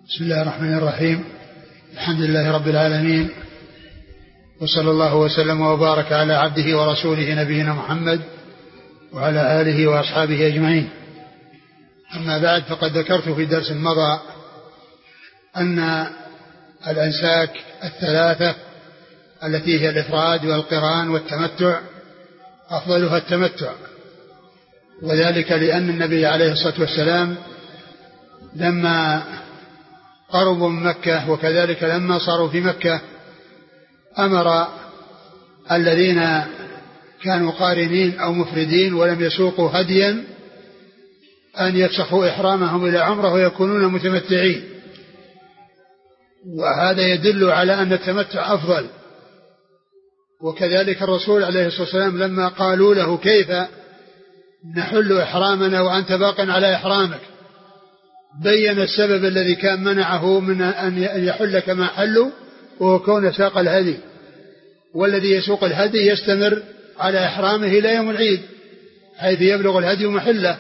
بسم الله الرحمن الرحيم. الحمد لله رب العالمين، وصلى الله وسلم وبارك على عبده ورسوله نبينا محمد وعلى آله وأصحابه أجمعين. أما بعد، فقد ذكرت في درس مضى أن الأنساك الثلاثة التي هي الإفراد والقران والتمتع أفضلها التمتع، وذلك لأن النبي عليه الصلاة والسلام لما قربوا من مكة وكذلك لما صاروا في مكة أمر الذين كانوا قارنين أو مفردين ولم يسوقوا هديا أن يفسخوا إحرامهم إلى عمره ويكونون متمتعين، وهذا يدل على أن التمتع أفضل. وكذلك الرسول عليه الصلاة والسلام لما قالوا له كيف نحل إحرامنا وأنت باق على إحرامك، بين السبب الذي كان منعه من أن يحل كما حلوا، وهو كون ساق الهدي، والذي يسوق الهدي يستمر على إحرامه إلى يوم العيد حيث يبلغ الهدي محله.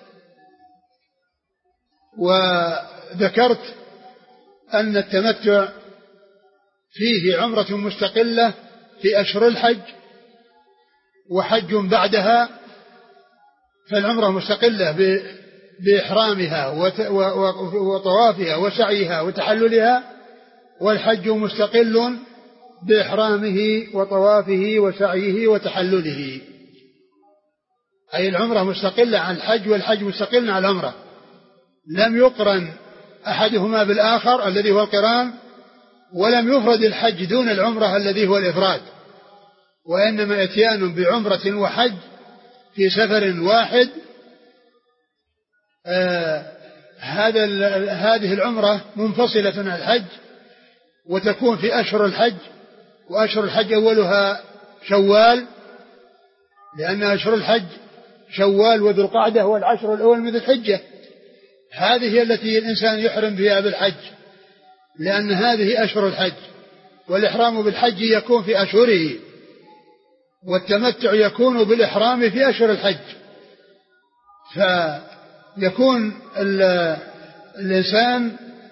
وذكرت أن التمتع فيه عمرة مستقلة في أشهر الحج وحج بعدها، فالعمرة مستقلة بإحرامها وطوافها وسعيها وتحللها، والحج مستقل بإحرامه وطوافه وسعيه وتحلله، أي العمرة مستقلة عن الحج والحج مستقل عن العمرة، لم يقرن أحدهما بالآخر الذي هو القران، ولم يفرد الحج دون العمرة الذي هو الإفراد، وإنما إتيان بعمرة وحج في سفر واحد. هذه العمرة منفصلة عن الحج وتكون في أشهر الحج، وأشهر الحج أولها شوال، لأن أشهر الحج شوال وذو القعدة والعشر الأول من ذي الحجة، هذه هي التي الإنسان يحرم بها بالحج، لأن هذه أشهر الحج، والإحرام بالحج يكون في أشهره، والتمتع يكون بالإحرام في أشهر الحج. فيكون الإنسان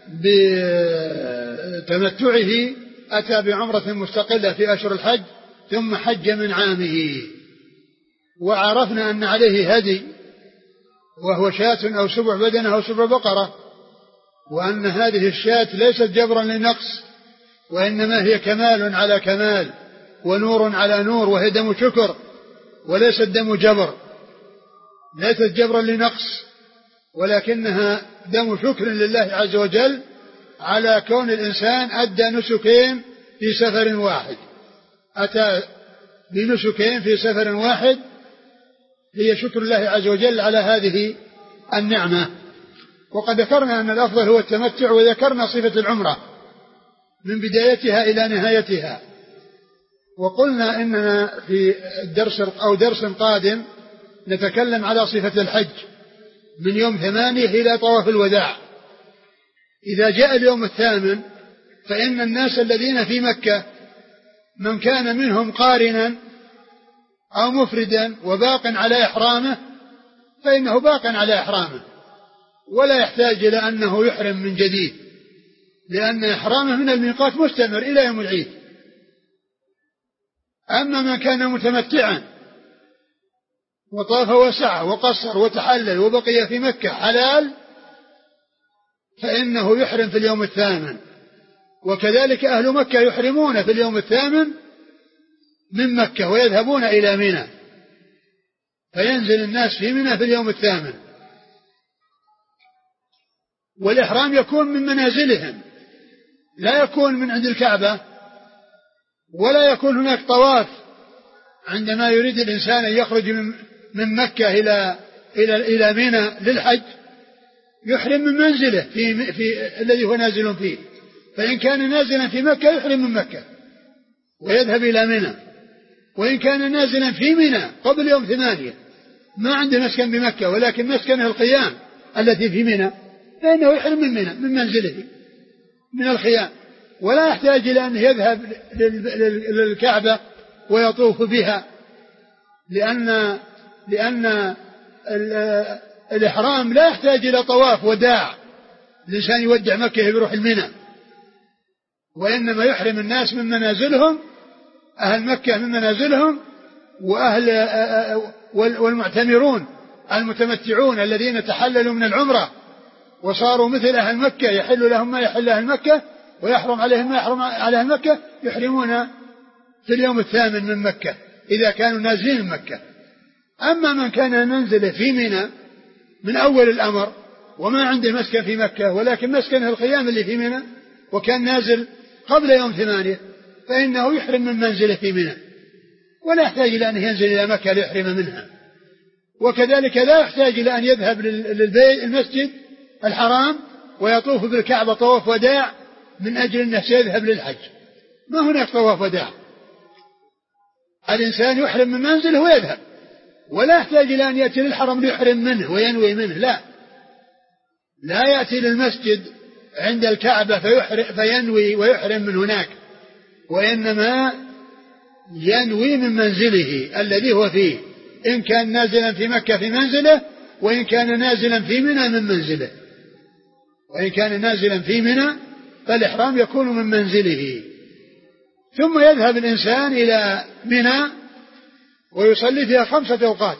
بتمتعه أتى بعمرة مستقلة في أشهر الحج ثم حج من عامه، وعرفنا أن عليه هدي وهو شاة أو سبع بدنة أو سبع بقرة، وأن هذه الشاة ليست جبرا لنقص، وإنما هي كمال على كمال ونور على نور، وهي دم شكر وليست دم جبر، ليست جبرا لنقص، ولكنها دم شكر لله عز وجل على كون الإنسان أدى نسكين في سفر واحد، أتى بنسكين في سفر واحد، هي شكر الله عز وجل على هذه النعمة. وقد ذكرنا أن الأفضل هو التمتع، وذكرنا صفة العمرة من بدايتها إلى نهايتها، وقلنا إننا في درس قادم نتكلم على صفة الحج من يوم 8 إلى طواف الوداع. إذا جاء اليوم الثامن فإن الناس الذين في مكة من كان منهم قارنا أو مفردا وباق على إحرامه فإنه باق على إحرامه، ولا يحتاج إلى أنه يحرم من جديد، لأن إحرامه من الميقات مستمر إلى يوم العيد. أما من كان متمتعا وطاف وسعى وقصر وتحلل وبقي في مكة حلال فإنه يحرم في اليوم الثامن، وكذلك أهل مكة يحرمون في اليوم الثامن من مكة ويذهبون إلى منى، فينزل الناس في منى في اليوم الثامن، والإحرام يكون من منازلهم، لا يكون من عند الكعبة، ولا يكون هناك طواف. عندما يريد الإنسان أن يخرج من مكة إلى منى للحج يحرم من منزله في الذي هو نازل فيه، فإن كان نازلا في مكة يحرم من مكة ويذهب إلى منى، وإن كان نازلا في منى قبل يوم 8 ما عنده مسكن بمكة ولكن مسكنه الخيام التي في منى فإنه يحرم من منى من منزله من الخيام، ولا يحتاج إلى أن يذهب للكعبة ويطوف بها، لأن الإحرام لا يحتاج إلى طواف وداع، الإنسان يودع مكة يروح المنى، وإنما يحرم الناس من منازلهم، أهل مكة من منازلهم، وأهل والمعتمرون المتمتعون الذين تحللوا من العمرة وصاروا مثل أهل مكة، يحل لهم ما يحل أهل مكة ويحرم عليهم ما يحرم على أهل مكة، يحرمون في اليوم الثامن من مكة إذا كانوا نازلين من مكة. أما من كان منزله في منى من أول الأمر وما عنده مسكن في مكة ولكن مسكنه الخيام اللي في منى وكان نازل قبل يوم 8، فإنه يحرم من منزله في منى ولا يحتاج إلى أن ينزل إلى مكة ليحرم منها. وكذلك لا يحتاج إلى أن يذهب للبيت المسجد الحرام ويطوف بالكعبة طواف وداع من أجل أنه سيذهب للحج، ما هناك طواف وداع. الإنسان يحرم من منزله ويذهب، ولا يحتاج إلى أن يأتي للحرم ليحرم منه وينوي منه، لا يأتي للمسجد عند الكعبة فينوي ويحرم من هناك، وإنما ينوي من منزله الذي هو فيه، إن كان نازلا في مكة في منزله، وإن كان نازلا في منى من منزله. وإن كان نازلا في منى فالإحرام يكون من منزله. ثم يذهب الإنسان إلى منى ويصلي فيها 5 أوقات: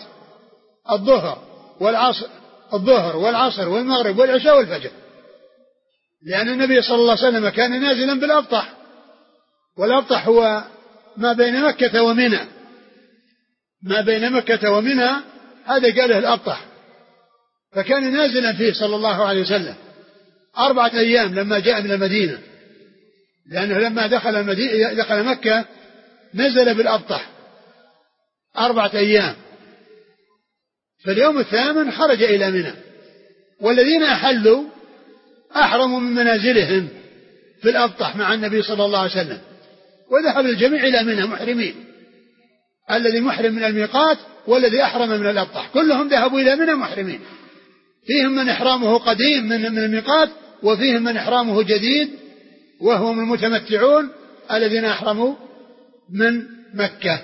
الظهر والعصر والمغرب والعشاء والفجر، لأن النبي صلى الله عليه وسلم كان نازلا بالأبطح، والأبطح هو ما بين مكة ومنى، ما بين مكة ومنى هذا قاله الأبطح، فكان نازلا فيه صلى الله عليه وسلم 4 أيام لما جاء من المدينة، لأنه لما دخل مكة نزل بالأبطح 4 أيام، فاليوم الثامن خرج إلى منى. والذين أحلوا أحرموا من منازلهم في الأبطح مع النبي صلى الله عليه وسلم، وذهب الجميع إلى منى محرمين، الذي محرم من الميقات والذي أحرم من الأبطح كلهم ذهبوا إلى منى محرمين، فيهم من إحرامه قديم من الميقات، وفيهم من إحرامه جديد وهم المتمتعون الذين أحرموا من مكة.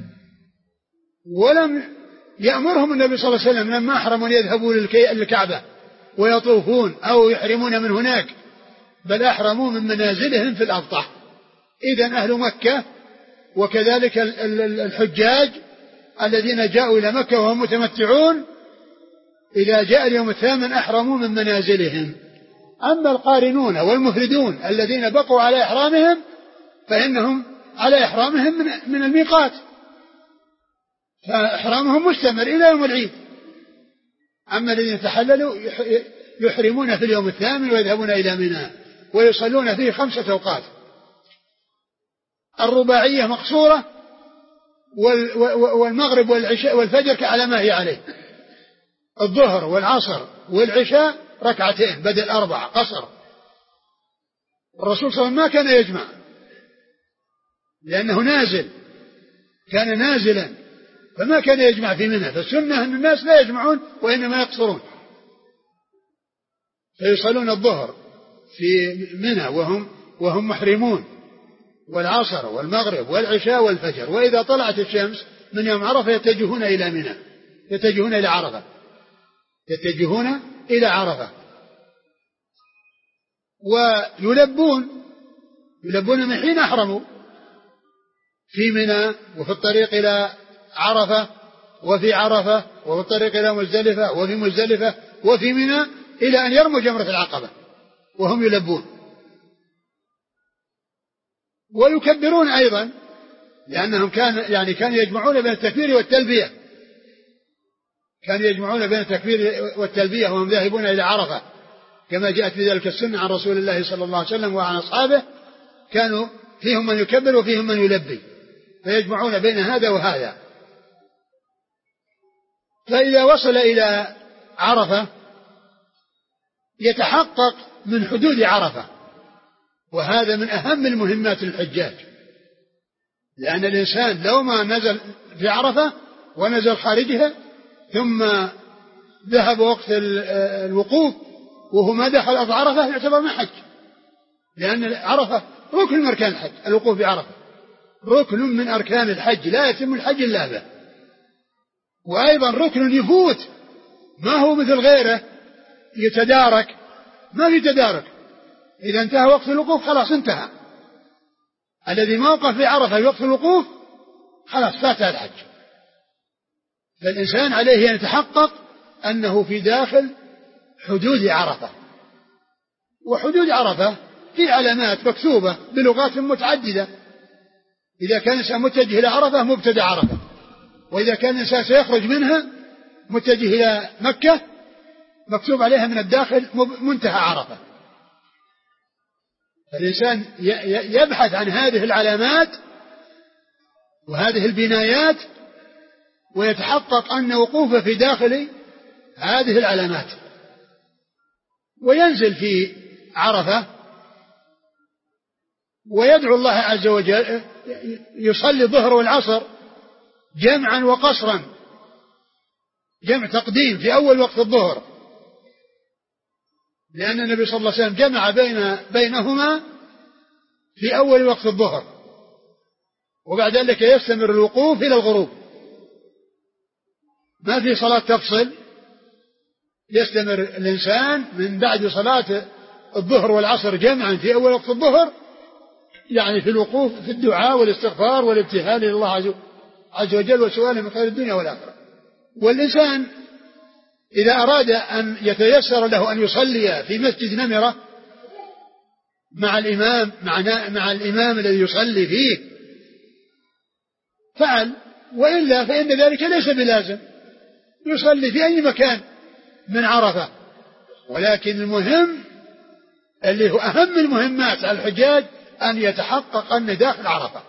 ولم يأمرهم النبي صلى الله عليه وسلم لما أحرموا أن يذهبوا للكعبة ويطوفون أو يحرمون من هناك، بل أحرموا من منازلهم في الأبطح. إذن أهل مكة وكذلك الحجاج الذين جاءوا إلى مكة وهم متمتعون إذا جاء اليوم الثامن أحرموا من منازلهم. أما القارنون والمفردون الذين بقوا على إحرامهم فإنهم على إحرامهم من الميقات، فإحرامهم مستمر إلى يوم العيد. أما الذين تحللوا يحرمون في اليوم الثامن ويذهبون إلى منى ويصلون فيه 5 أوقات. الرباعية مقصورة، والمغرب والعشاء والفجر على ما هي عليه، الظهر والعصر والعشاء 2 بدل 4 قصر. الرسول صلى الله عليه وسلم ما كان يجمع لأنه نازل، كان نازلا فما كان يجمع في منى، فالسنة أن الناس لا يجمعون وإنما يقصرون، فيصلون الظهر في منى وهم محرمون، والعصر والمغرب والعشاء والفجر، وإذا طلعت الشمس من يوم عرفة يتجهون إلى منى، يتجهون إلى عرفة ويلبون من حين أحرموا في منى وفي الطريق إلى عرفة وفي عرفة وفي الطريق إلى مزدلفة وفي مزدلفة وفي منى إلى أن يرموا جمرة العقبة وهم يلبون. ويكبرون أيضا لأنهم كانوا يجمعون بين التكبير والتلبية، كانوا يجمعون بين التكبير والتلبية وهم ذاهبون إلى عرفة، كما جاءت في ذلك السنة عن رسول الله صلى الله عليه وسلم وعن أصحابه، كانوا فيهم من يكبر وفيهم من يلبي، فيجمعون بين هذا وهذا. فإذا وصل إلى عرفة يتحقق من حدود عرفة، وهذا من أهم المهمات للحجاج، لأن الإنسان لو ما نزل في عرفة ونزل خارجها ثم ذهب وقت الوقوف وهو ما دخل أرض عرفة يعتبر ما حج، لأن عرفة ركن من أركان الحج، الوقوف بعرفة ركن من أركان الحج لا يتم الحج إلا به، وأيضا ركن يفوت، ما هو مثل غيره يتدارك ما في تدارك، إذا انتهى وقت الوقوف خلاص انتهى. الذي ما وقف في عرفة في وقت الوقوف خلاص فات الحج. فالإنسان عليه أن يتحقق أنه في داخل حدود عرفة. وحدود عرفة في علامات مكتوبة بلغات متعددة. إذا كان الإنسان متجه إلى عرفة مبتدأ عرفة، وإذا كان الإنسان سيخرج منها متجه إلى مكة مكتوب عليها من الداخل منتهى عرفة. الإنسان يبحث عن هذه العلامات وهذه البنايات ويتحقق أن وقوفه في داخل هذه العلامات، وينزل في عرفة ويدعو الله عز وجل، يصلي الظهر والعصر جمعا وقصرا، جمع تقديم في أول وقت الظهر، لأن النبي صلى الله عليه وسلم جمع بينهما في أول وقت الظهر، وبعد ذلك يستمر الوقوف إلى الغروب، ما في صلاة تفصل، يستمر الإنسان من بعد صلاة الظهر والعصر جمعا في أول وقت الظهر، يعني في الوقوف في الدعاء والاستغفار والابتهال إلى الله عز وجل وسؤاله من خير الدنيا والآخرة. والإنسان إذا أراد أن يتيسر له أن يصلي في مسجد نمرة مع الإمام الذي يصلي فيه فعل، وإلا فإن ذلك ليس بلازم، يصلي في أي مكان من عرفة. ولكن المهم اللي هو أهم المهمات على الحجاج أن يتحقق أن داخل عرفة،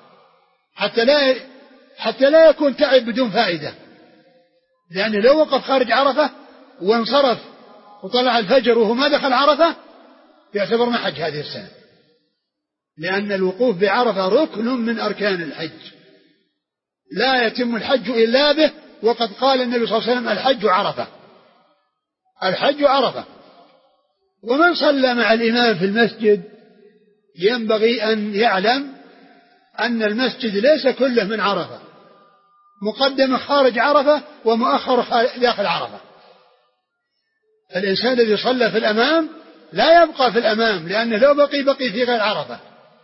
حتى لا يكون تعب بدون فائدة، لأنه لو وقف خارج عرفة وانصرف وطلع الفجر وهو ما دخل عرفة يعتبر ما حج هذه السنة، لأن الوقوف بعرفة ركن من أركان الحج، لا يتم الحج إلا به. وقد قال النبي صلى الله عليه وسلم الحج عرفة، الحج عرفة. ومن صلى مع الإمام في المسجد ينبغي أن يعلم أن المسجد ليس كله من عرفة، مقدم خارج عرفة ومؤخر داخل عرفة. الإنسان الذي صلى في الأمام لا يبقى في الأمام، لأنه لو بقي في غير عرفة،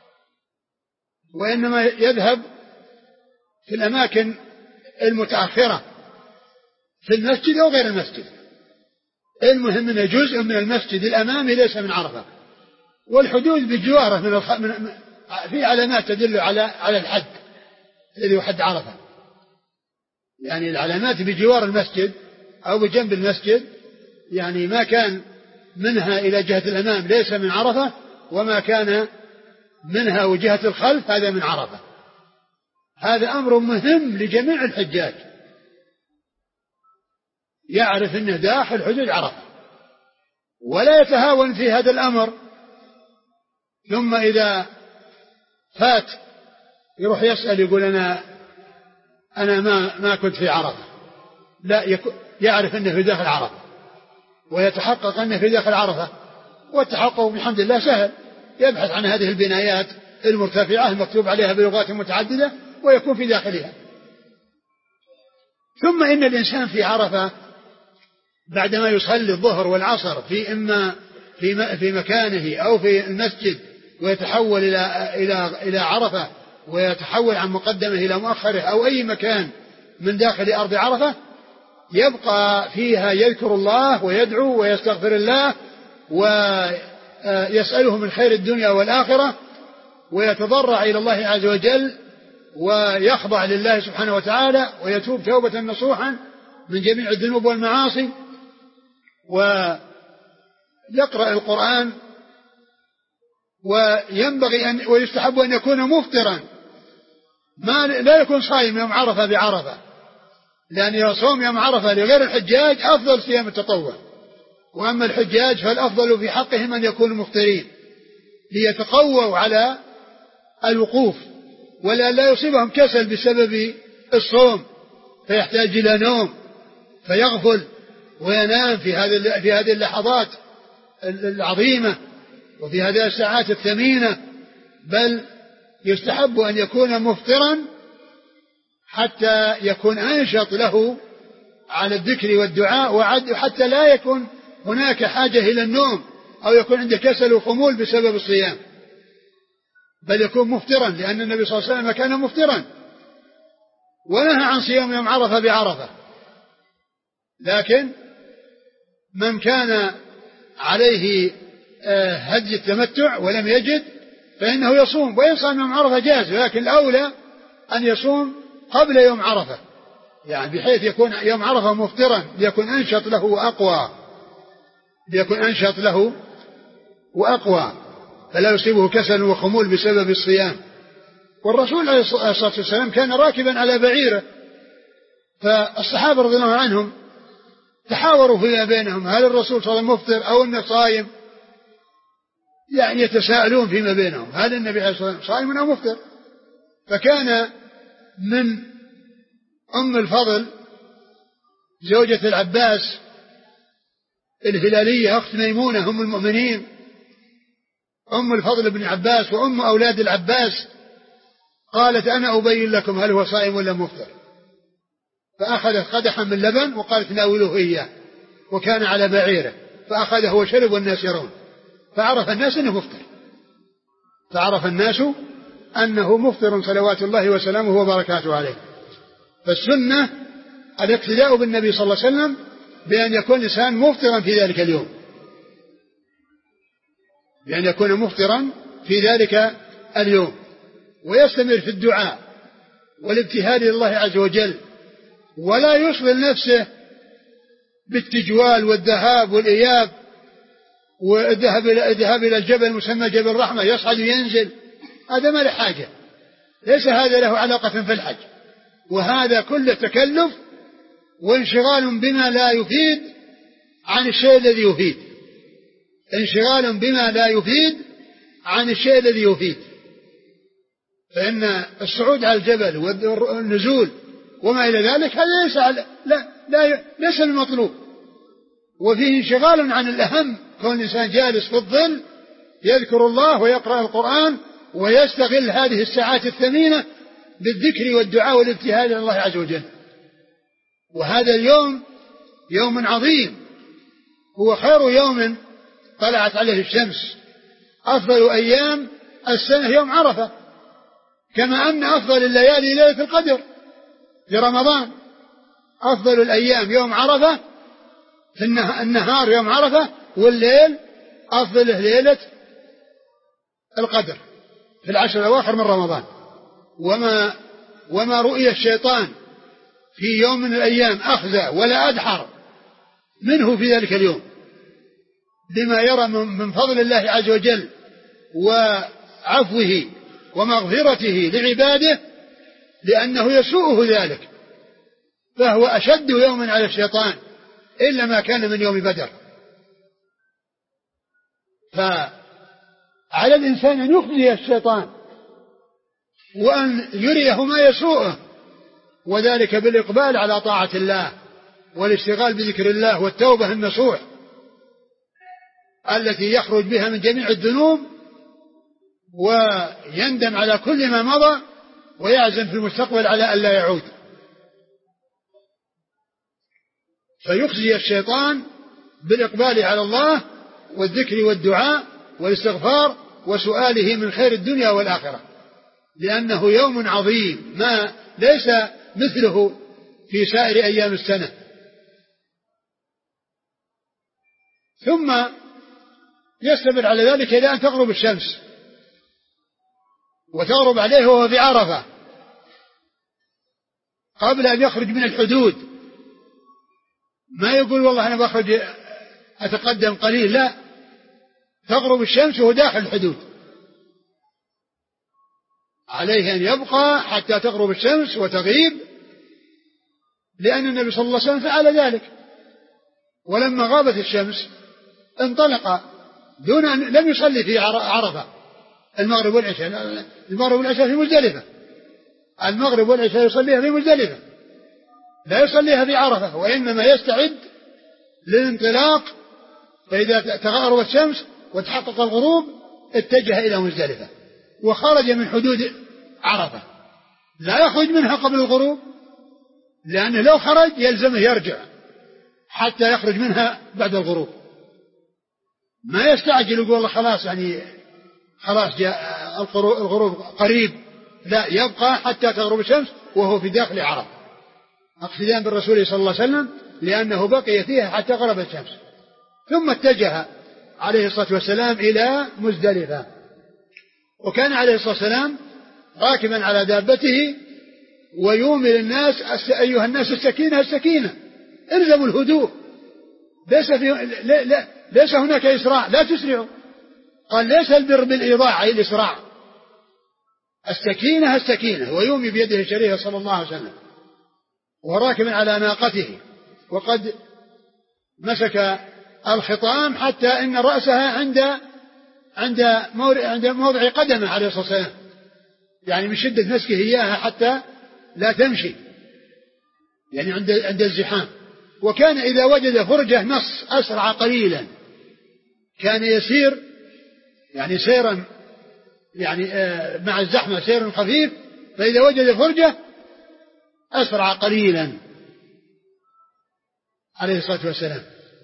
وإنما يذهب في الأماكن المتأخرة في المسجد أو غير المسجد. المهم أن جزء من المسجد الأمامي ليس من عرفة. والحدود بجواره في علامات تدل على الحد الذي هو حد عرفة، يعني العلامات بجوار المسجد أو بجنب المسجد، يعني ما كان منها إلى جهة الأمام ليس من عرفة، وما كان منها وجهة الخلف هذا من عرفة. هذا أمر مهم لجميع الحجاج، يعرف أنه داخل حدود عرفة ولا يتهاون في هذا الأمر، ثم إذا فات يروح يسأل يقول أنا ما كنت في عرفة. لا، يعرف أنه في داخل عرفة ويتحقق أنه في داخل عرفة، والتحقق بحمد الله سهل، يبحث عن هذه البنايات المرتفعة المكتوب عليها بلغات متعددة ويكون في داخلها. ثم إن الإنسان في عرفة بعدما يصلي الظهر والعصر إما في مكانه أو في المسجد ويتحول إلى عرفة، ويتحول عن مقدمه إلى مؤخره أو أي مكان من داخل أرض عرفة، يبقى فيها يذكر الله ويدعو ويستغفر الله ويسأله من خير الدنيا والآخرة، ويتضرع إلى الله عز وجل ويخضع لله سبحانه وتعالى ويتوب توبة نصوحا من جميع الذنوب والمعاصي، ويقرأ القرآن. وينبغي ويستحب أن يكون مفطرا، لا يكون صائم يوم عرفة بعرفة، لأن يصوم يوم عرفة لغير الحجاج أفضل صيام التطوع، وأما الحجاج فالأفضل في حقهم أن يكونوا مفطرين ليتقووا على الوقوف، ولا لا يصيبهم كسل بسبب الصوم فيحتاج إلى نوم فيغفل وينام في هذه اللحظات العظيمة وفي هذه الساعات الثمينة، بل يستحب أن يكون مفطرا حتى يكون أنشط له على الذكر والدعاء، وحتى لا يكون هناك حاجة إلى النوم أو يكون عنده كسل وخمول بسبب الصيام، بل يكون مفطرا، لأن النبي صلى الله عليه وسلم كان مفطرا ونهى عن صيام يوم عرفة بعرفة. لكن من كان عليه هدي التمتع ولم يجد فإنه يصوم، ويصوم يوم عرفة جاز، لكن الأولى أن يصوم قبل يوم عرفة، يعني بحيث يكون يوم عرفة مفطرا ليكون أنشط له وأقوى، فلا يصيبه كسل وخمول بسبب الصيام. والرسول عليه الصلاة والسلام كان راكبا على بعيره، فالصحابة رضي الله عنهم تحاوروا فيما بينهم هل الرسول صلى الله عليه وسلم مفطر أو أنه صائم، يعني يتساءلون فيما بينهم هل النبي عليه الصلاة والسلام صائم أو مفطر. فكان من أم الفضل زوجة العباس الهلالية أخت ميمونة أم المؤمنين، أم الفضل بن عباس وأم أولاد العباس، قالت أنا أبين لكم هل هو صائم ولا مفطر، فأخذت قدحا من لبن وقالت ناولوه إياه، وكان على بعيره، فأخذه وشرب والناس يرون، فعرف الناس أنه مفطر صلوات الله وسلامه وبركاته عليه. فالسنة الاقتداء بالنبي صلى الله عليه وسلم بأن يكون الإنسان مفطرا في ذلك اليوم، بأن يكون مفطرا في ذلك اليوم، ويستمر في الدعاء والابتهال لله عز وجل، ولا يشغل نفسه بالتجوال والذهاب والإياب والذهاب إلى الجبل مسمى جبل الرحمة يصعد وينزل، هذا ما له حاجة، ليس هذا له علاقة في الحج، وهذا كله تكلف وانشغال بما لا يفيد عن الشيء الذي يفيد، فإن الصعود على الجبل والنزول وما إلى ذلك هذا ليس المطلوب، وفيه انشغال عن الأهم، كون الإنسان جالس في الظل يذكر الله ويقرأ القرآن ويستغل هذه الساعات الثمينة بالذكر والدعاء والابتهال إلى الله عز وجل. وهذا اليوم يوم عظيم، هو خير يوم طلعت عليه الشمس، أفضل أيام السنة يوم عرفة، كما أن أفضل الليالي ليلة القدر في رمضان، أفضل الأيام يوم عرفة في النهار يوم عرفة، والليل أفضل ليلة القدر في العشر الأواخر من رمضان. وما رؤي الشيطان في يوم من الأيام أخزى ولا أدحر منه في ذلك اليوم، بما يرى من فضل الله عز وجل وعفوه ومغفرته لعباده، لأنه يسوءه ذلك، فهو أشد يوم على الشيطان إلا ما كان من يوم بدر. فعلى الإنسان أن يخزي الشيطان وأن يريه ما يسوءه، وذلك بالإقبال على طاعة الله والاشتغال بذكر الله والتوبة النصوح التي يخرج بها من جميع الذنوب، ويندم على كل ما مضى ويعزم في المستقبل على ألا يعود. فيخزي الشيطان بالإقبال على الله والذكر والدعاء والاستغفار وسؤاله من خير الدنيا والآخرة، لأنه يوم عظيم ما ليس مثله في سائر أيام السنة. ثم يستمر على ذلك إلى أن تغرب الشمس، وتغرب عليه وهو في عرفة قبل أن يخرج من الحدود، ما يقول والله أنا بخرج أتقدم قليل، لا، تغرب الشمس وهو داخل الحدود، عليه أن يبقى حتى تغرب الشمس وتغيب، لأن النبي صلى الله عليه وسلم فعل ذلك، ولما غابت الشمس انطلق دون أن لم يصلي في عرفة المغرب والعشاء في مزدلفة، المغرب والعشاء يصليها في مزدلفة، لا يصليها في عرفة، وإنما يستعد للانطلاق، فإذا تغربت الشمس وتحقق الغروب اتجه إلى مزدلفة وخرج من حدود عرفة، لا يخرج منها قبل الغروب، لأنه لو خرج يلزمه يرجع حتى يخرج منها بعد الغروب. ما يستعجل يقول الله خلاص يعني خلاص جاء الغروب قريب، لا، يبقى حتى تغرب الشمس وهو في داخل عرفة اقتداء بالرسول صلى الله عليه وسلم، لأنه بقي فيها حتى غربت الشمس. ثم اتجه عليه الصلاة والسلام إلى مزدلفة، وكان عليه الصلاة والسلام راكبا على دابته ويومل الناس: أيها الناس السكينة السكينة، الزموا الهدوء، ليس هناك إسراع، لا تسرعوا. قال: ليس البر بالإيضاع أي الإسراع، السكينة السكينة، ويومي بيده الشريفة صلى الله عليه وسلم وراكبا على ناقته، وقد مسك الخطام حتى إن رأسها عند موضع قدمه عليه الصلاة والسلام، يعني من شدة مسكه إياها حتى لا تمشي، يعني عند الزحام. وكان إذا وجد فرجة نص أسرع قليلا، كان يسير يعني سيرا يعني مع الزحمة سير خفيف، فإذا وجد فرجة أسرع قليلا عليه الصلاة والسلام.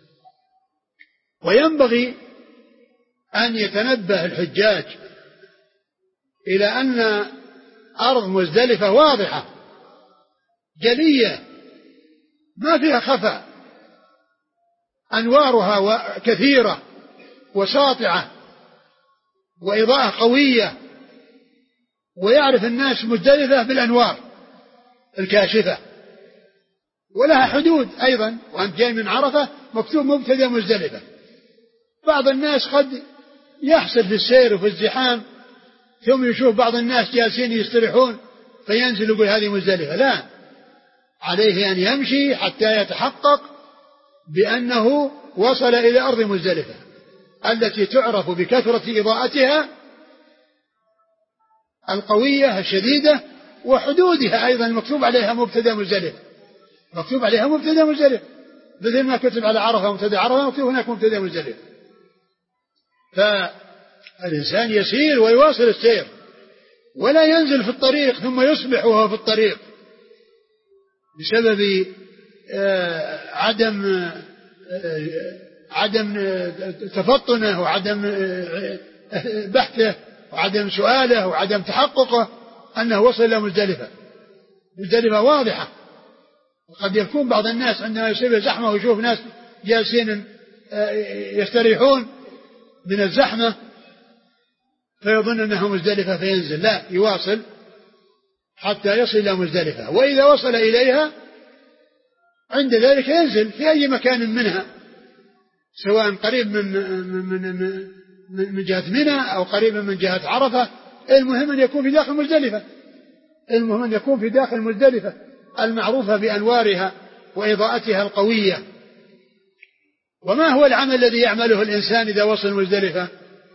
وينبغي أن يتنبه الحجاج إلى أن أرض مزدلفة واضحة جلية ما فيها خفاء، أنوارها كثيرة وساطعة وإضاءة قوية، ويعرف الناس مزدلفة بالأنوار الكاشفة، ولها حدود أيضا، وأنت جاي من عرفة مكتوب مبتدأ مزدلفة. بعض الناس قد يحصل في السير وفي الزحام ثم يشوف بعض الناس جالسين يستريحون فينزل يقول هذه مزدلفة، لا، عليه أن يمشي حتى يتحقق بأنه وصل إلى أرض مزدلفة التي تعرف بكثرة إضاءتها القوية الشديدة، وحدودها أيضا مكتوب عليها مبتدأ مزدلفة، مكتوب عليها مبتدأ مزدلفة، مثل ما كتب على عرفة مبتدأ عرفة مكتوب هناك مبتدأ مزدلفة. فالإنسان يسير ويواصل السير، ولا ينزل في الطريق ثم يصبح وهو في الطريق بسبب عدم تفطنه وعدم بحثه وعدم سؤاله وعدم تحققه أنه وصل إلى مزدلفة. مزدلفة واضحة، وقد يكون بعض الناس عندما يصيب زحمة ويشوف ناس جالسين يستريحون من الزحمة فيظن أنها مزدلفة فينزل، لا، يواصل حتى يصل إلى مزدلفة، وإذا وصل إليها عند ذلك ينزل في أي مكان منها، سواء قريب من جهة منى أو قريب من جهة عرفة، المهم أن يكون في داخل مزدلفة، المهم أن يكون في داخل مزدلفة المعروفة بأنوارها وإضاءتها القوية. وما هو العمل الذي يعمله الإنسان إذا وصل مزدلفة؟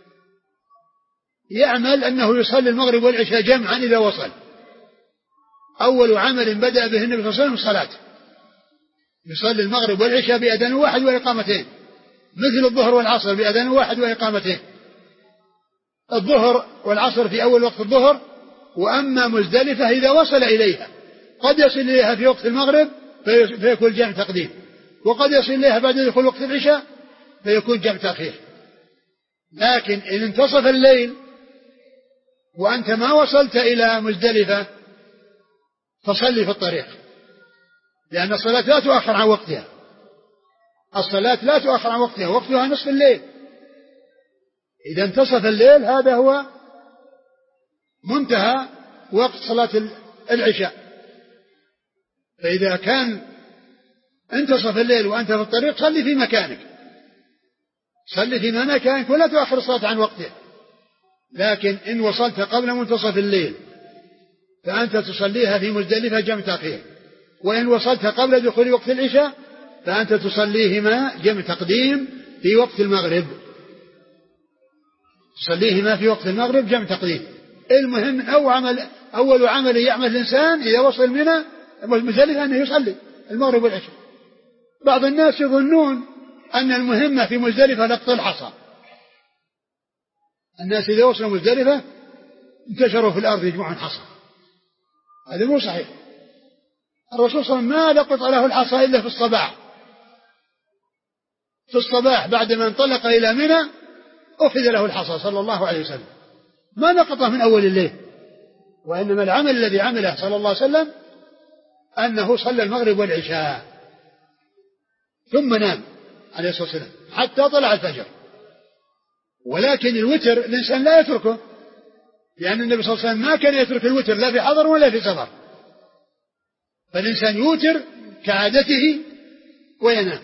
يعمل أنه يصلي المغرب والعشاء جمعا إذا وصل. أول عمل بدأ به النبي صلى الله عليه وسلم الصلاة، يصلي المغرب والعشاء بأذان واحد وإقامتين، مثل الظهر والعصر بأذان واحد وإقامتين، الظهر والعصر في أول وقت الظهر. وأما مزدلفة إذا وصل إليها قد يصل إليها في وقت المغرب فيكون جمع تقديم، وقد يصل إليها بعد دخول وقت العشاء فيكون جمع تأخير. لكن إن انتصف الليل وأنت ما وصلت إلى مزدلفة فصلي في الطريق، لأن الصلاة لا تؤخر عن وقتها، الصلاة لا تؤخر عن وقتها، وقتها نصف الليل. إذا انتصف الليل هذا هو منتهى وقت صلاة العشاء، فإذا كان انتصف الليل وأنت في الطريق صلي في مكانك، صلي في مكانك ولا تؤخر الصلاة عن وقتها. لكن إن وصلت قبل منتصف الليل فأنت تصليها في مزدلفة جمع تأخير، وإن وصلت قبل دخول وقت العشاء فأنت تصليهما جمع تقديم في وقت المغرب، تصليهما في وقت المغرب جمع تقديم. المهم أول عمل يعمل الإنسان إذا وصل منى مزدلفة أنه يصلي المغرب والعشاء. بعض الناس يظنون أن المهمة في مزدلفة لقط الحصى، الناس إذا وصلوا مزدلفة انتشروا في الأرض يجمعون حصى، هذا مو صحيح. الرسول صلى الله عليه وسلم ما لقط له الحصى إلا في الصباح، في الصباح بعدما انطلق إلى منى أخذ له الحصى صلى الله عليه وسلم، ما نقطه من أول الليل، وإنما العمل الذي عمله صلى الله عليه وسلم أنه صلى المغرب والعشاء ثم نام عليه الصلاة والسلام حتى طلع الفجر. ولكن الوتر الإنسان لا يتركه، لأن النبي صلى الله عليه وسلم ما كان يترك الوتر لا في حضر ولا في سفر، فالإنسان يوتر كعادته وينام،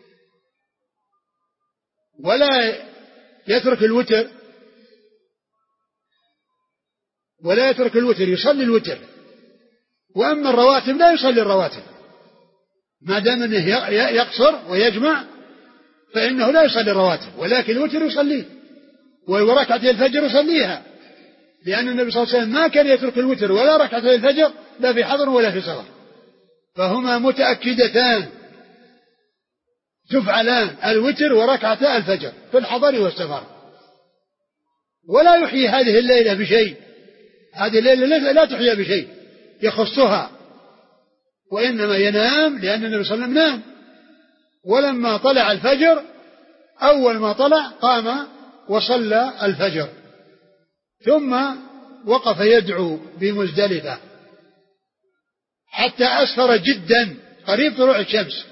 ولا يترك الوتر يصلي الوتر. وأما الرواتب لا يصلي الرواتب، ما دام أنه يقصر ويجمع فإنه لا يصلي الرواتب، ولكن الوتر يصليه، وركعتي الفجر يصليها، لأن النبي صلى الله عليه وسلم ما كان يترك الوتر ولا ركعتي الفجر لا في حضر ولا في سفر، فهما متأكدتان تفعلان، الوتر وركعتا الفجر في الحضر والسفر. ولا يحيي هذه الليلة بشيء، هذه الليلة لا تحيى بشيء يخصها، وإنما ينام لأن النبي صلى الله عليه وسلم نام. ولما طلع الفجر أول ما طلع قام وصلى الفجر، ثم وقف يدعو بمزدلفة حتى أسفر جدا قريب طلوع الشمس.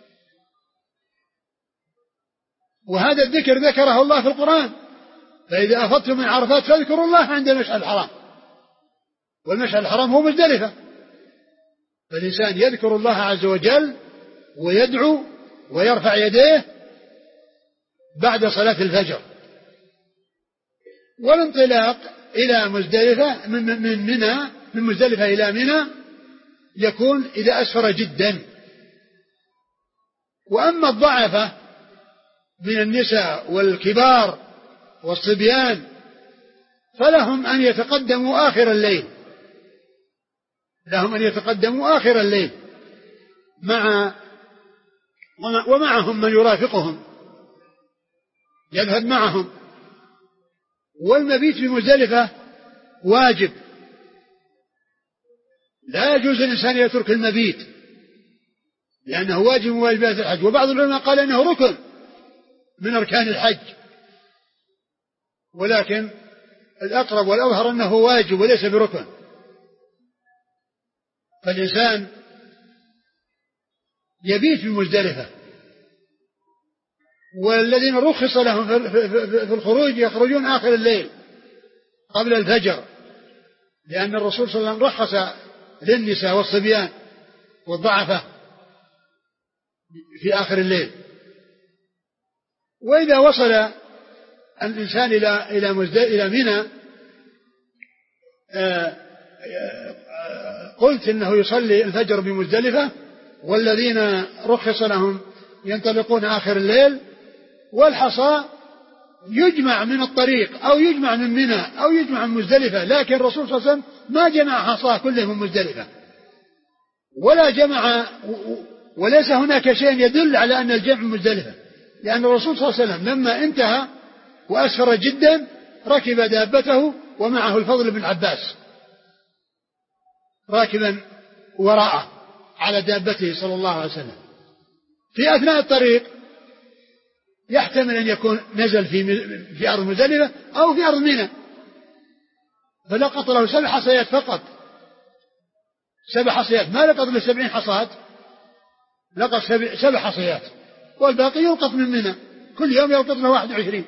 وهذا الذكر ذكره الله في القرآن: فإذا أفضتم من عرفات فاذكروا الله عند المشعر الحرام، والمشعر الحرام هو مزدلفة، فالإنسان يذكر الله عز وجل ويدعو ويرفع يديه بعد صلاة الفجر. والانطلاق إلى مزدلفة من مزدلفة إلى منى يكون إذا أسفر جدا. وأما الضعفة من النساء والكبار والصبيان فلهم أن يتقدموا آخر الليل، ومعهم من يرافقهم يذهب معهم. والمبيت بمزدلفة واجب، لا يجوز الإنسان يترك المبيت لأنه واجب من واجبات الحج. وبعض العلماء قال أنه ركن من أركان الحج، ولكن الأقرب والأظهر أنه واجب وليس بركن. فالإنسان يبيت بمزدلفة، والذين رخص لهم في الخروج يخرجون آخر الليل قبل الفجر، لأن الرسول صلى الله عليه وسلم رخص للنساء والصبيان والضعفة في آخر الليل. وإذا وصل الإنسان إلى منى قلت إنه يصلي الفجر بمزدلفة، والذين رخص لهم ينطلقون آخر الليل. والحصى يجمع من الطريق أو يجمع من منى أو يجمع من مزدلفة، لكن الرسول صلى الله عليه وسلم ما جمع حصاه كله من مزدلفة ولا جمع، وليس هناك شيء يدل على أن الجمع مزدلفة، لأن الرسول صلى الله عليه وسلم لما انتهى وأسفر جدا ركب دابته ومعه الفضل بن عباس راكبا وراءه على دابته صلى الله عليه وسلم. في أثناء الطريق يحتمل أن يكون نزل في أرض مزدلفة أو في أرض منى، فلقط له 7 حصيات فقط، 7 حصيات، ما لقط له 70 حصاة، لقط 7 حصيات، والباقي يلقط من منى، كل يوم يلقط له 21.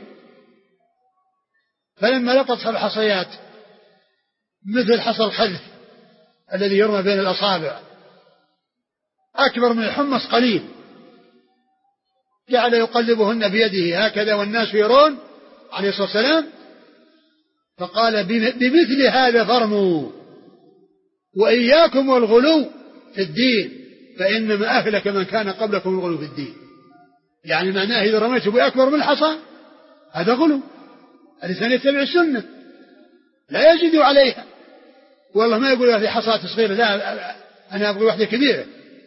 فلما لقط 7 حصيات مثل حصى الخذف الذي يرمى بين الأصابع أكبر من الحمص قليل، جعل يقلبهن بيده هكذا والناس يرون عليه الصلاة والسلام، فقال: بمثل هذا فارموا، وإياكم والغلو في الدين فإنما أهلك من كان قبلكم الغلو في الدين. يعني معناه إذا رميته بأكبر من الحصى هذا غلو، الإنسان يتبع السنة لا يزيد عليها، والله ما يقول في حصاة صغيرة، لا أنا أبغي واحدة كبيرة،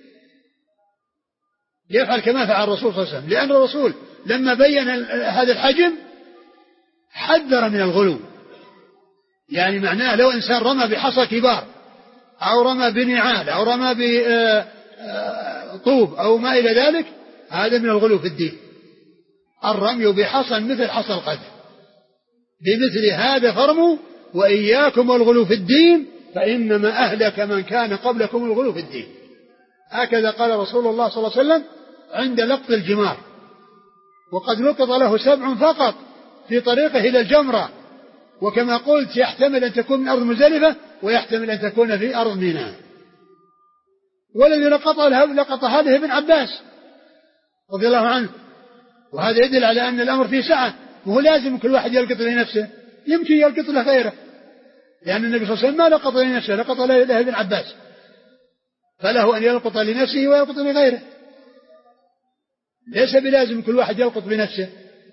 يفعل كما فعل الرسول صلى الله عليه وسلم، لأن الرسول لما بين هذا الحجم حذر من الغلو. يعني معناه لو إنسان رمى بحصى كبار أو رمى بنعال أو رمى بطوب أو ما إلى ذلك، هذا من الغلو في الدين، الرمي بحصى مثل حصى القذف، بمثل هذا فارموا وإياكم والغلو في الدين فإنما أهلك من كان قبلكم الغلو في الدين. هكذا قال رسول الله صلى الله عليه وسلم عند لقط الجمار، وقد لقط له 7 فقط في طريقه إلى الجمرة، وكما قلت يحتمل أن تكون من أرض مزدلفة ويحتمل أن تكون في أرض منى. والذي لقط هذه ابن عباس رضي الله عنه، وهذا يدل على أن الأمر فيه سعة، وهو لازم كل واحد يلقط لنفسه، يمكن يلقط له غيره، لأن النبي صلى الله عليه وسلم ما لقط لنفسه، لقط له ابن عباس، فله أن يلقط لنفسه ويلقط لغيره، ليس بلازم كل واحد يلقط بنفسه.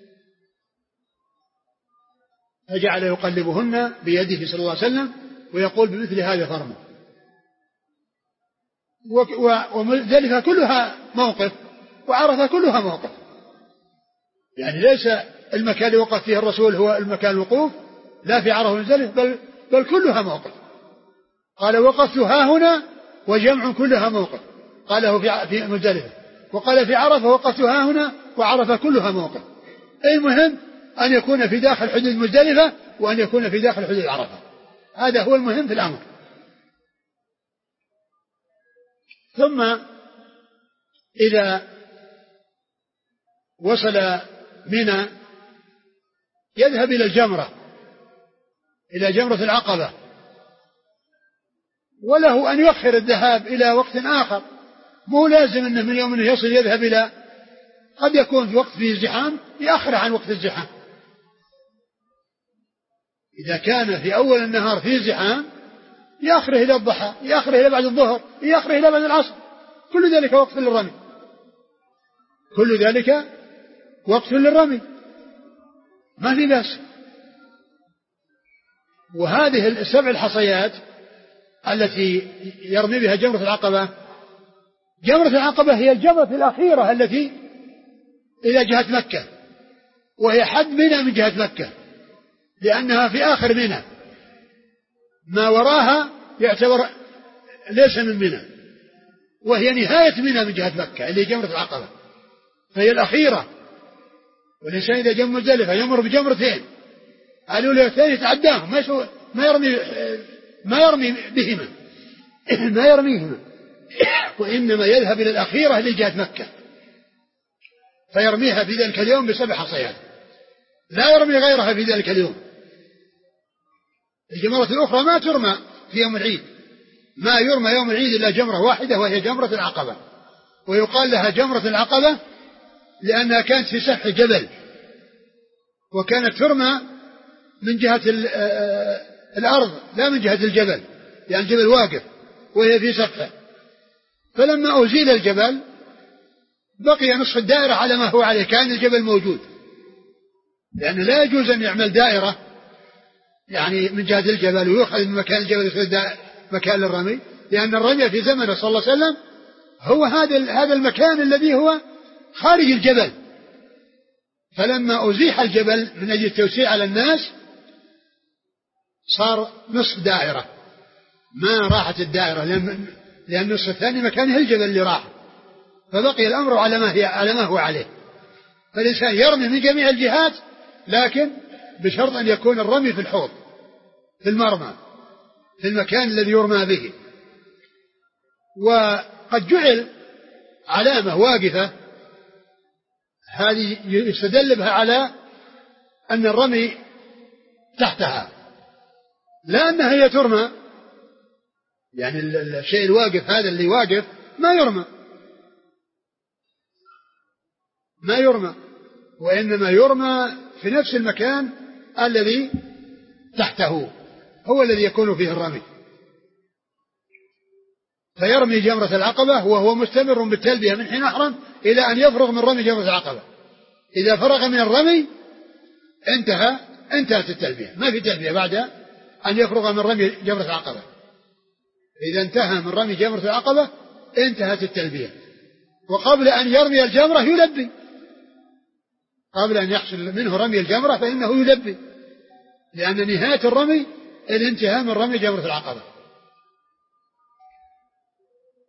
فجعل يقلبهن بيده صلى الله عليه وسلم ويقول بمثل هذا فرمه. ومزدلفة كلها موقف وعرفة كلها موقف، يعني ليس المكان اللي وقف فيه الرسول هو المكان الوقوف، لا في عرفة ومزدلفة، بل كلها موقف. قال وقفت ها هنا وجمع كلها موقف، قاله في مزدلفة، وقال في عرفة وقفت ها هنا وعرفة كلها موقف. المهم أن يكون في داخل حدود مزدلفة وأن يكون في داخل حدود عرفة، هذا هو المهم في الأمر. ثم إذا وصل منى يذهب إلى الجمرة، إلى جمرة العقبة، وله أن يؤخر الذهاب إلى وقت آخر، مو لازم أنه من يوم أنه يصل يذهب إلى، قد يكون في وقت فيه ازدحام يأخر عن وقت الزحام. إذا كان في أول النهار فيه ازدحام يأخره إلى الضحى، يأخره إلى بعد الظهر، يأخره إلى بعد العصر، كل ذلك وقت للرمي، كل ذلك وقت للرمي، ما في بأس. وهذه 7 الحصيات التي يرمي بها جمرة العقبة، جمرة العقبة هي الجمرة الأخيرة التي إلى جهة مكة، وهي حد منى من جهة مكة، لأنها في آخر منى، ما وراها يعتبر ليس من منى، وهي نهاية منى من جهة مكة اللي جمرة العقبة، فهي الأخيرة. والإنسان إذا جم مزدلفة يمر بجمرتين، الأولى والثانية يتعداهم، ما يرمي بهما ما يرميهما، وإنما يذهب إلى الأخيرة اللي جهة مكة فيرميها في ذلك اليوم ب7 حصيات، لا يرمي غيرها في ذلك اليوم. الجمرة الأخرى ما ترمى في يوم العيد، ما يرمى يوم العيد إلا جمرة واحدة وهي جمرة العقبة، ويقال لها جمرة العقبة لأنها كانت في سفح جبل، وكانت ترمى من جهة الأرض لا من جهة الجبل، يعني الجبل واقف وهي في سفحه، فلما أزيل الجبل بقي نصف الدائرة على ما هو عليه، كان الجبل موجود، لأنه لا يجوز أن يعمل دائرة يعني من جهة الجبل ويؤخذ من مكان الجبل يصير مكان للرمي، لأن الرمي في زمنه صلى الله عليه وسلم هو هذا المكان الذي هو خارج الجبل. فلما أزيح الجبل من أجل التوسيع على الناس صار نصف دائرة، ما راحت الدائرة، لأن النصف الثاني مكانه الجبل اللي راح، فبقي الأمر على ما هو عليه. فالإنسان يرمي من جميع الجهات، لكن بشرط أن يكون الرمي في الحوض، في المرمى، في المكان الذي يرمى به. وقد جعل علامة واقفة، هذه يستدل بها على أن الرمي تحتها، لا أنها هي ترمى، يعني الشيء الواقف هذا اللي واقف ما يرمى، وإنما يرمى في نفس المكان الذي تحته، هو الذي يكون فيه الرمي. فيرمي جمرة العقبة وهو مستمر بالتلبية من حين أحرم إلى أن يفرغ من رمي جمرة العقبة. إذا فرغ من الرمي انتهت التلبية، ما في تلبية بعد أن يفرغ من رمي جمرة العقبة. إذا انتهى من رمي جمرة العقبة انتهت التلبية، وقبل أن يرمي الجمرة يلبي، قبل أن يحصل منه رمي الجمرة فإنه يلبي، لأن نهاية الرمي الانتهاء من رمي جمرة العقبة.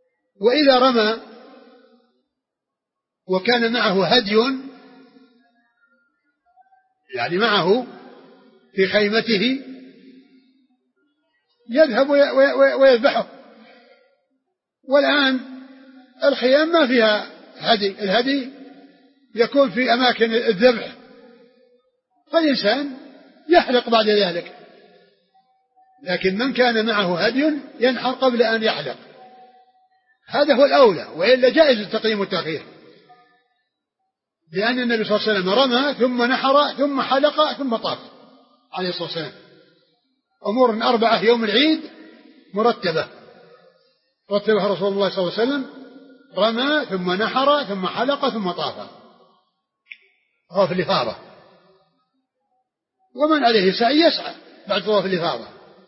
وإذا رمى وكان معه هدي يعني معه في خيمته يذهب ويذبحه. والآن الخيام ما فيها هدي، الهدي يكون في أماكن الذبح، فالإنسان يحلق بعد ذلك. لكن من كان معه هدي ينحر قبل أن يحلق، هذا هو الأولى، وإلا جائز التقديم والتأخير، لأن النبي صلى الله عليه وسلم رمى ثم نحر ثم حلق ثم طاف عليه الصلاة والسلام. أمور 4 يوم العيد مرتبة رتبها رسول الله صلى الله عليه وسلم، رمى ثم نحر ثم حلق ثم طاف، طواف الإفاضة. ومن عليه سعي يسعى بعد طواف الإفاضة.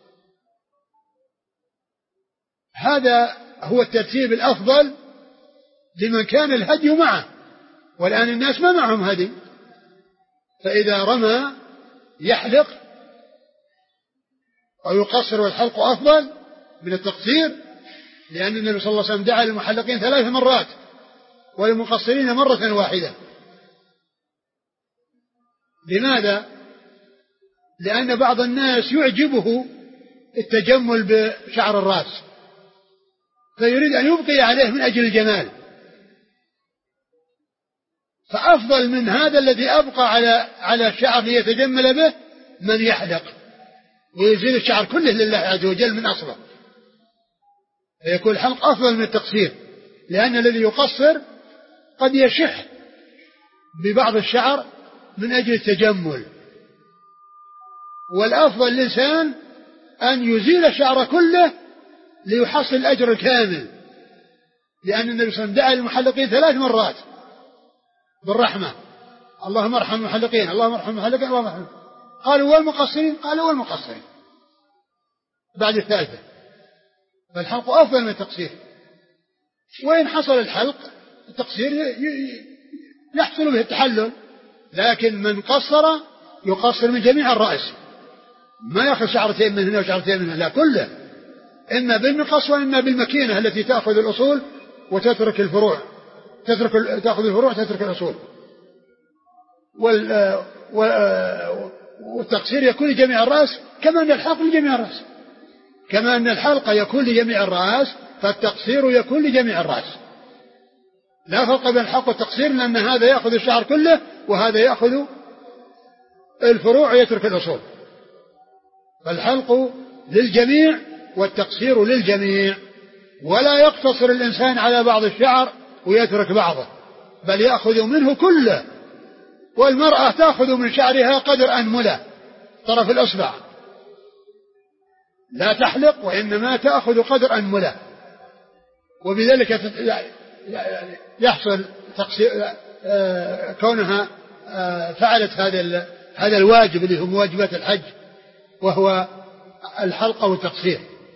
هذا هو الترتيب الأفضل لمن كان الهدي معه، والآن الناس ما معهم هدي، فإذا رمى يحلق أو يقصر، والحلق أفضل من التقصير، لأن النبي صلى الله عليه وسلم دعا للمحلقين 3 مرات وللمقصرين مرة واحدة. لماذا؟ لأن بعض الناس يعجبه التجمل بشعر الرأس، فيريد أن يبقي عليه من أجل الجمال، فأفضل من هذا الذي أبقى على الشعر ليتجمل به من يحلق ويزيل الشعر كله لله عز وجل من أصله، فيكون الحلق أفضل من التقصير، لأن الذي يقصر قد يشح ببعض الشعر من أجل التجمل، والأفضل للإنسان أن يزيل الشعر كله ليحصل الأجر الكامل، لأن النبي صلى الله عليه وسلم دعا للمحلقين 3 مرات بالرحمة: اللهم ارحم المحلقين، اللهم ارحم المحلقين، اللهم ارحم. قالوا والمقصرين؟ قالوا والمقصرين بعد الثالثة. فالحلق أفضل من التقصير، وإن حصل الحلق التقصير يحصل به التحلل، لكن من قصر يقصر من جميع الرأس، ما يأخذ شعرتين من هنا وشعرتين من هنا، لا، كله، إما بالمقص وإما بالمكينة التي تأخذ الأصول وتترك الفروع، تأخذ الفروع تترك الأصول. والتقصير يكون لجميع الرأس، كما أن الحلق لجميع الرأس، كما أن الحلق يكون لجميع الرأس فالتقصير يكون لجميع الرأس، لا فرق بين الحلق والتقصير، لأن هذا يأخذ الشعر كله وهذا يأخذ الفروع ويترك الأصول. فالحلق للجميع والتقصير للجميع، ولا يقتصر الإنسان على بعض الشعر ويترك بعضه، بل يأخذ منه كله. والمرأة تأخذ من شعرها قدر أنملة طرف الأصبع، لا تحلق وإنما تأخذ قدر أنملة، وبذلك يحصل كونها فعلت هذا الواجب اللي هو واجبات الحج، وهو الحلق والتقصير.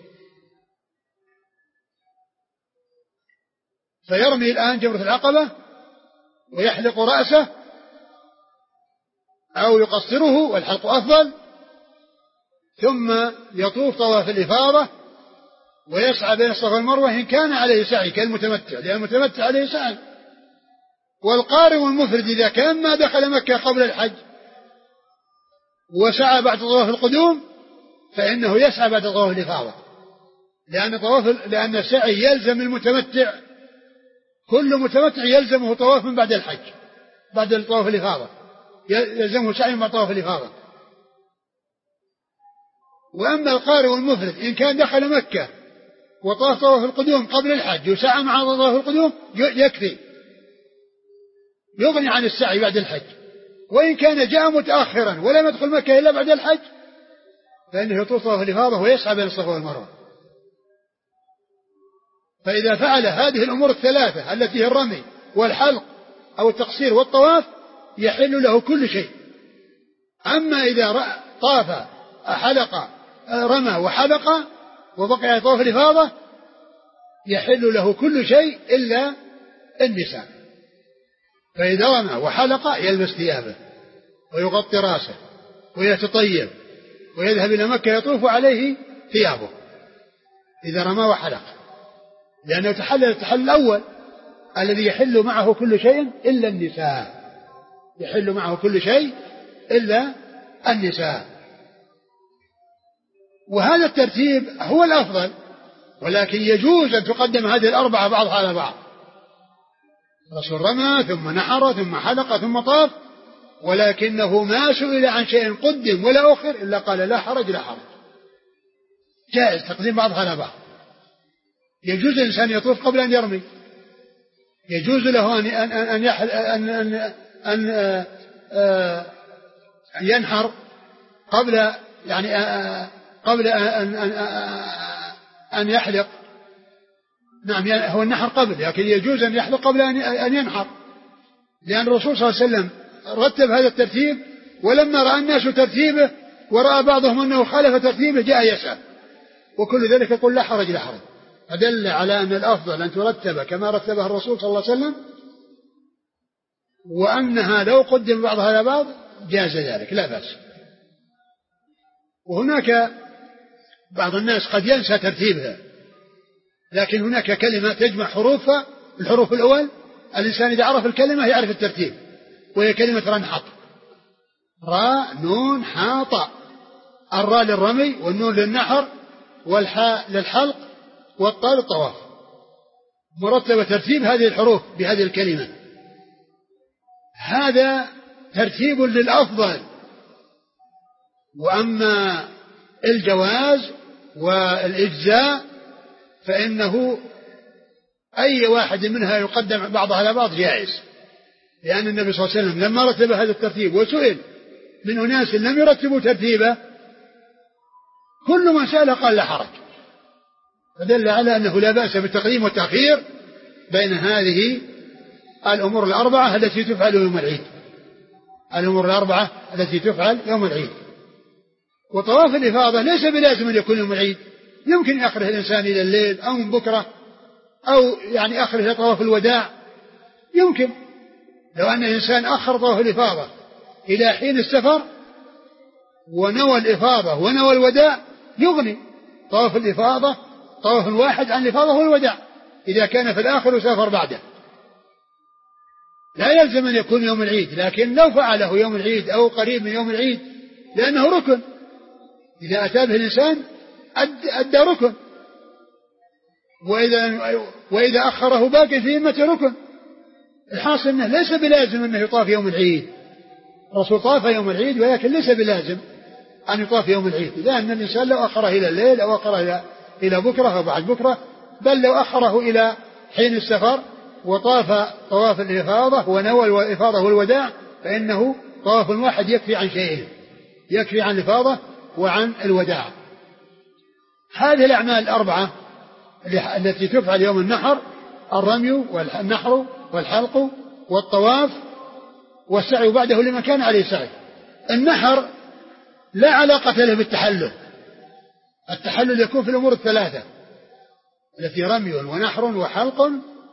فيرمي الآن جمرة العقبة ويحلق رأسه أو يقصره، والحلق أفضل، ثم يطوف طواف الإفاضة ويسعى بين الصفا والمروة إن كان عليه سعي كالمتمتع، لأن المتمتع عليه سعي. والقارئ والمفرد إذا كان ما دخل مكة قبل الحج وسعى بعد طواف القدوم فإنه يسعى بعد طواف الإفاضة، لأن السعي يلزم المتمتع، كل متمتع يلزمه طواف من بعد الحج، بعد طواف الإفاضة يلزمه سعي مع طواف الإفاضة. وأما القارئ والمفرد إن كان دخل مكة وطاف طواف القدوم قبل الحج وسعى مع طواف القدوم يكفي، يغني عن السعي بعد الحج. وإن كان جاء متأخرا ولم يدخل مكة إلا بعد الحج فإنه يطوف طواف الإفاضة ويسعى بين الصفا والمروة. فإذا فعل هذه الأمور الثلاثة التي هي الرمي والحلق أو التقصير والطواف يحل له كل شيء. أما إذا طاف حلق رمى وحلق وبقي على طواف الإفاضة يحل له كل شيء إلا النساء. فإذا رمى وحلق يلبس ثيابه ويغطي راسه ويتطيب ويذهب إلى مكة يطوف عليه ثيابه إذا رمى وحلق، لأنه تحلل التحلل الأول الذي يحل معه كل شيء إلا النساء، يحل معه كل شيء إلا النساء. وهذا الترتيب هو الأفضل، ولكن يجوز أن تقدم هذه الأربعة بعضها على بعض. الرسول رمى ثم نحر ثم حلق ثم طاف، ولكنه ما سئل عن شيء قدم ولا أخر إلا قال لا حرج لا حرج. جائز تقديم بعضها على بعض. يجوز الإنسان يطوف قبل أن يرمي، يجوز له أن ينحر قبل قبل أن يحلق. نعم هو النحر قبل، لكن يجوز أن يحلق قبل أن ينحر، لأن الرسول صلى الله عليه وسلم رتب هذا الترتيب، ولما رأى الناس ترتيبه ورأى بعضهم أنه خالف ترتيبه جاء يسأل، وكل ذلك يقول لا حرج لا حرج. فدل على أن الأفضل أن ترتب كما رتبها الرسول صلى الله عليه وسلم، وأنها لو قدم بعضها على بعض جاز ذلك لا بأس. وهناك بعض الناس قد ينسى ترتيبها، لكن هناك كلمة تجمع حروفها، الحروف الأول الإنسان إذا عرف الكلمة يعرف الترتيب، وهي كلمة رنحط، راء نون حاء طاء. الراء للرمي، والنون للنحر، والحاء للحلق، والطاء للطواف. مرتبة ترتيب هذه الحروف بهذه الكلمة، هذا ترتيب للأفضل. وأما الجواز والإجزاء فإنه أي واحد منها يقدم بعضها على بعض جائز، لأن النبي صلى الله عليه وسلم لما رتب هذا الترتيب وسئل من أناس لم يرتبوا ترتيبه كل من سأل قال لا حرج، فدل على أنه لا بأس بالتقديم والتأخير بين هذه الأمور الأربعة التي تفعل يوم العيد. الأمور الأربعة التي تفعل يوم العيد. وطواف الإفاضة ليس بلازم أن يكون يوم العيد، يمكن يأخره الإنسان إلى الليل أو من بكرة، أو يعني أخره إلى طواف الوداع. يمكن لو أن الإنسان أخر طواف الإفاضة إلى حين السفر ونوى الإفاضة ونوى الوداع يغني طواف الإفاضة طواف واحد عن الإفاضة والوداع إذا كان في الآخر وسافر بعده. لا يلزم أن يكون يوم العيد، لكن لو فعله يوم العيد أو قريب من يوم العيد لأنه ركن، إذا أتى به الإنسان أدى ركن، وإذا أخره باقي في ذمة ركن. الحاصل أنه ليس بلازم أنه يطاف يوم العيد. الرسول طاف يوم العيد، ولكن ليس بلازم أن يطاف يوم العيد، لأن الإنسان لو أخره إلى الليل أو أخره إلى بكرة أو بعد بكرة، بل لو أخره إلى حين السفر وطاف طواف الإفاضة ونوى الإفاضة والوداع فإنه طواف واحد يكفي عن شيئين، يكفي عن الإفاضة وعن الوداع. هذه الأعمال الأربعة التي تفعل يوم النحر: الرمي والنحر والحلق والطواف والسعي بعده لمن كان عليه سعي. النحر لا علاقة له بالتحلل، التحلل يكون في الأمور الثلاثة التي رمي ونحر وحلق،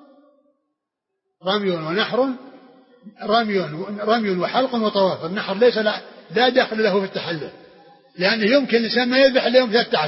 رمي وحلق وطواف. النحر ليس لا دخل له في التحلل، لأنه يمكن الإنسان ما يذبح إلا يوم 13،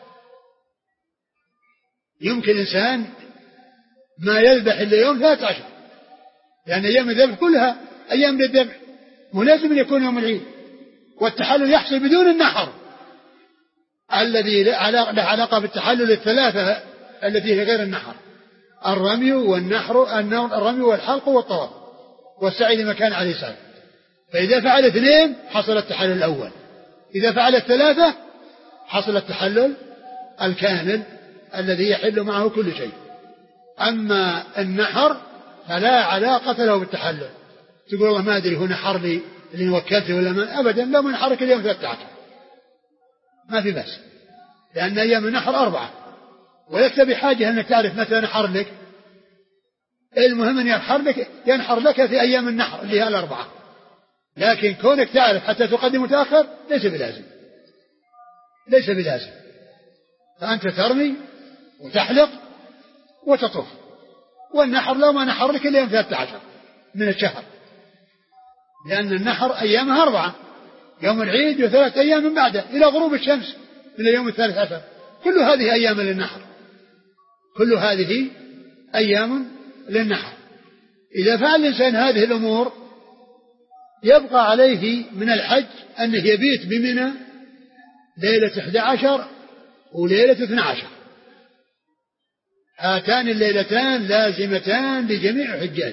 يمكن الإنسان ما يذبح إلا يوم 13، لأن أيام الذبح كلها أيام للذبح، ولازم أن يكون يوم العيد. والتحلل يحصل بدون النحر الذي له علاقة بالتحلل الثلاثة التي هي غير النحر: الرمي والنحر، الرمي والحلق والطواف والسعي لمكان عليه سعي. فإذا فعل 2 حصل التحلل الأول، إذا فعل 3 حصل التحلل الكامل الذي يحل معه كل شيء. أما النحر فلا علاقة له بالتحلل. تقول والله ما أدري هو نحر لي اللي وكلته ولا ما، أبدا لو من نحرك اليوم 13 ما في بس، لأن أيام النحر 4 ولست بحاجة أنك تعرف متى نحر لك. المهم أن ينحر لك في أيام النحر اللي هي 4، لكن كونك تعرف حتى تقدم وتأخر ليس بلازم. فأنت ترمي وتحلق وتطوف، والنحر لو ما نحر لك اليوم 13 من الشهر، لأن النحر أيامها 4، يوم العيد و3 أيام من بعده إلى غروب الشمس من اليوم 13. كل هذه أيام للنحر، كل هذه أيام للنحر. إذا فعل الإنسان هذه الأمور يبقى عليه من الحج أنه يبيت بمنى ليلة 11 وليلة 12. هاتان الليلتان لازمتان لجميع الحجاج،